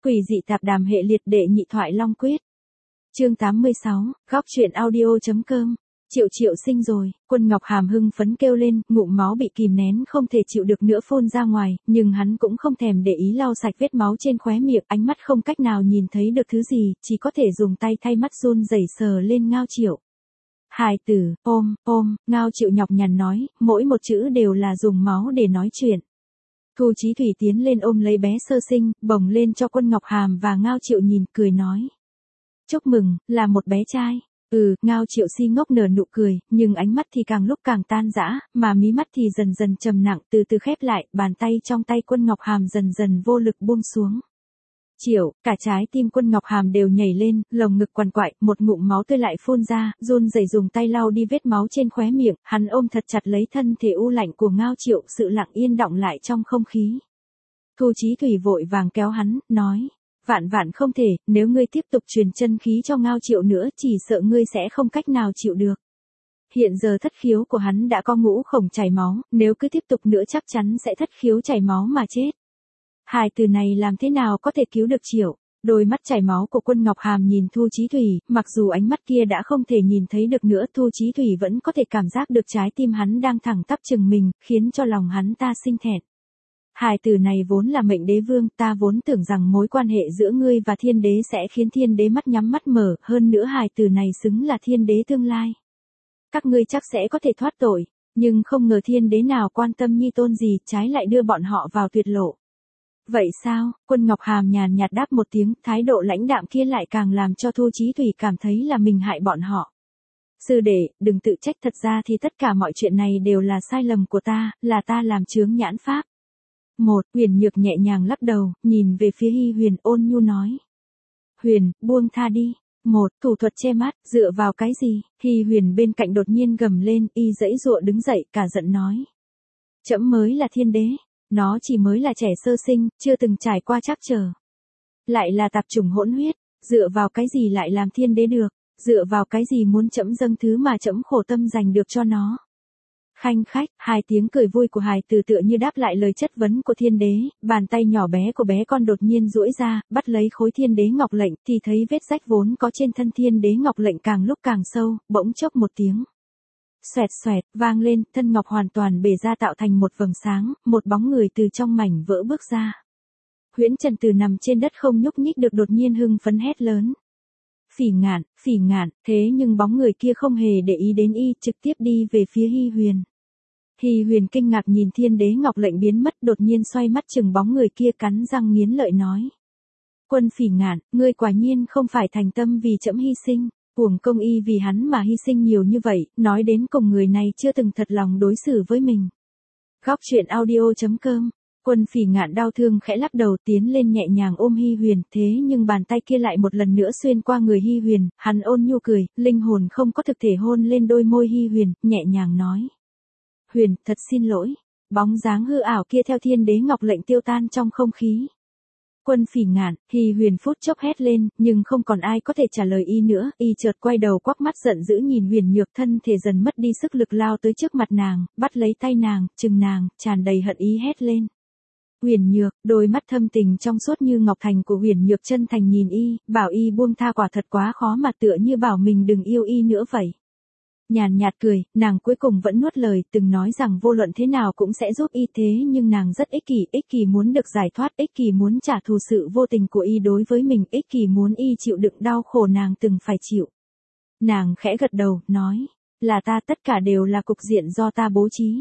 Quỷ dị tạp đàm hệ liệt đệ nhị thoại long quyết. Chương 86, góc truyện audio.com. Triệu sinh rồi, Quân Ngọc Hàm hưng phấn kêu lên, ngụm máu bị kìm nén không thể chịu được nữa phun ra ngoài, nhưng hắn cũng không thèm để ý lau sạch vết máu trên khóe miệng, ánh mắt không cách nào nhìn thấy được thứ gì, chỉ có thể dùng tay thay mắt run rẩy sờ lên Ngao Triệu. Hài tử, ôm, Ngao Triệu nhọc nhằn nói, mỗi một chữ đều là dùng máu để nói chuyện. Thu Chí Thủy tiến lên ôm lấy bé sơ sinh, bồng lên cho Quân Ngọc Hàm và Ngao Triệu nhìn, cười nói. Chúc mừng, là một bé trai. Ngao Triệu si ngốc nở nụ cười, nhưng ánh mắt thì càng lúc càng tan rã, mà mí mắt thì dần dần trầm nặng, từ từ khép lại, bàn tay trong tay Quân Ngọc Hàm dần dần vô lực buông xuống. Triệu, cả trái tim Quân Ngọc Hàm đều nhảy lên, lồng ngực quằn quại, một ngụm máu tươi lại phun ra, run rẩy dùng tay lau đi vết máu trên khóe miệng, hắn ôm thật chặt lấy thân thể u lạnh của Ngao Triệu, sự lặng yên đọng lại trong không khí. Thu Chí Thủy vội vàng kéo hắn, nói. Vạn không thể, nếu ngươi tiếp tục truyền chân khí cho Ngao Triệu nữa, chỉ sợ ngươi sẽ không cách nào chịu được. Hiện giờ thất khiếu của hắn đã có ngũ khổng chảy máu, nếu cứ tiếp tục nữa chắc chắn sẽ thất khiếu chảy máu mà chết. Hài từ này làm thế nào có thể cứu được Triệu? Đôi mắt chảy máu của Quân Ngọc Hàm nhìn Thu Chí Thủy, mặc dù ánh mắt kia đã không thể nhìn thấy được nữa, Thu Chí Thủy vẫn có thể cảm giác được trái tim hắn đang thẳng tắp chừng mình, khiến cho lòng hắn ta sinh thẹn. Hài tử này vốn là mệnh đế vương, ta vốn tưởng rằng mối quan hệ giữa ngươi và thiên đế sẽ khiến thiên đế mắt nhắm mắt mở, hơn nữa hài tử này xứng là thiên đế tương lai. Các ngươi chắc sẽ có thể thoát tội, nhưng không ngờ thiên đế nào quan tâm nhi tôn gì, trái lại đưa bọn họ vào tuyệt lộ. Vậy sao? Quân Ngọc Hàm nhàn nhạt đáp một tiếng, thái độ lãnh đạm kia lại càng làm cho Thu Chí Thủy cảm thấy là mình hại bọn họ. Sư đệ, đừng tự trách, thật ra thì tất cả mọi chuyện này đều là sai lầm của ta, là ta làm chướng nhãn pháp. Huyền Nhược nhẹ nhàng lắc đầu, nhìn về phía Hy Huyền, ôn nhu nói. Huyền, buông tha đi. Thủ thuật che mắt, dựa vào cái gì? Hy Huyền bên cạnh đột nhiên gầm lên, y giãy giụa đứng dậy, cả giận nói. Trẫm mới là thiên đế, nó chỉ mới là trẻ sơ sinh, chưa từng trải qua trắc trở. Lại là tạp chủng hỗn huyết, dựa vào cái gì lại làm thiên đế được? Dựa vào cái gì muốn trẫm dâng thứ mà trẫm khổ tâm giành được cho nó? Khanh khách, hai tiếng cười vui của hài tử tựa như đáp lại lời chất vấn của thiên đế, bàn tay nhỏ bé của bé con đột nhiên duỗi ra, bắt lấy khối thiên đế ngọc lệnh, thì thấy vết rách vốn có trên thân thiên đế ngọc lệnh càng lúc càng sâu, bỗng chốc một tiếng. Xoẹt, vang lên, thân ngọc hoàn toàn bể ra tạo thành một vầng sáng, một bóng người từ trong mảnh vỡ bước ra. Huyễn Trần Từ nằm trên đất không nhúc nhích được đột nhiên hưng phấn hét lớn. Phỉ ngạn, thế nhưng bóng người kia không hề để ý đến y, trực tiếp đi về phía Hy Huyền. Hy Huyền kinh ngạc nhìn thiên đế ngọc lệnh biến mất, đột nhiên xoay mắt chừng bóng người kia, cắn răng nghiến lợi nói. Quân Phỉ ngạn, ngươi quả nhiên không phải thành tâm vì trẫm hy sinh, uổng công y vì hắn mà hy sinh nhiều như vậy, nói đến cùng người này chưa từng thật lòng đối xử với mình. Góc truyện audio.com. Quân Phỉ ngạn đau thương khẽ lắc đầu, tiến lên nhẹ nhàng ôm Hy Huyền, thế nhưng bàn tay kia lại một lần nữa xuyên qua người Hy Huyền, hắn ôn nhu cười, linh hồn không có thực thể hôn lên đôi môi Hy Huyền, nhẹ nhàng nói. Huyền, thật xin lỗi. Bóng dáng hư ảo kia theo thiên đế ngọc lệnh tiêu tan trong không khí. Quân Phỉ ngạn, Hy Huyền phút chốc hét lên, nhưng không còn ai có thể trả lời y nữa, y chợt quay đầu quắc mắt giận dữ nhìn Huyền Nhược, thân thể dần mất đi sức lực lao tới trước mặt nàng, bắt lấy tay nàng, chừng nàng, tràn đầy hận ý hét lên. Huyền Nhược, đôi mắt thâm tình trong suốt như ngọc thành của Huyền Nhược chân thành nhìn y, bảo y buông tha quả thật quá khó mà tựa như bảo mình đừng yêu y nữa vậy. Nhàn nhạt cười, nàng cuối cùng vẫn nuốt lời, từng nói rằng vô luận thế nào cũng sẽ giúp y, thế nhưng nàng rất ích kỷ muốn được giải thoát, ích kỷ muốn trả thù sự vô tình của y đối với mình, ích kỷ muốn y chịu đựng đau khổ nàng từng phải chịu. Nàng khẽ gật đầu, nói, là ta, tất cả đều là cục diện do ta bố trí.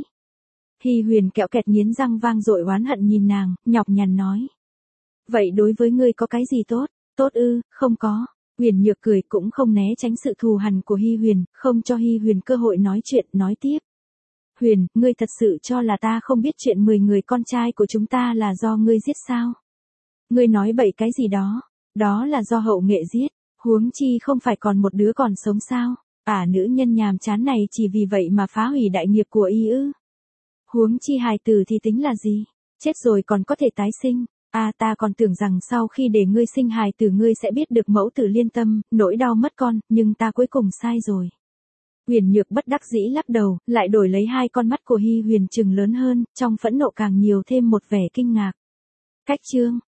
Hy Huyền kẹo kẹt nghiến răng vang dội oán hận nhìn nàng, nhọc nhằn nói. Vậy đối với ngươi có cái gì tốt? Tốt ư? Không có. Huyền Nhược cười, cũng không né tránh sự thù hằn của Hy Huyền, không cho Hy Huyền cơ hội nói chuyện, nói tiếp. Huyền, ngươi thật sự cho là ta không biết chuyện 10 người con trai của chúng ta là do ngươi giết sao? Ngươi nói bậy cái gì đó? Đó là do hậu nghệ giết, huống chi không phải còn một đứa còn sống sao? Nữ nhân nhàm chán này chỉ vì vậy mà phá hủy đại nghiệp của y ư? Huống chi hài tử thì tính là gì? Chết rồi còn có thể tái sinh. Ta còn tưởng rằng sau khi để ngươi sinh hài tử ngươi sẽ biết được mẫu tử liên tâm, nỗi đau mất con, nhưng ta cuối cùng sai rồi. Huyền Nhược bất đắc dĩ lắc đầu, lại đổi lấy hai con mắt của Hy Huyền trừng lớn hơn, trong phẫn nộ càng nhiều thêm một vẻ kinh ngạc. Cách chương.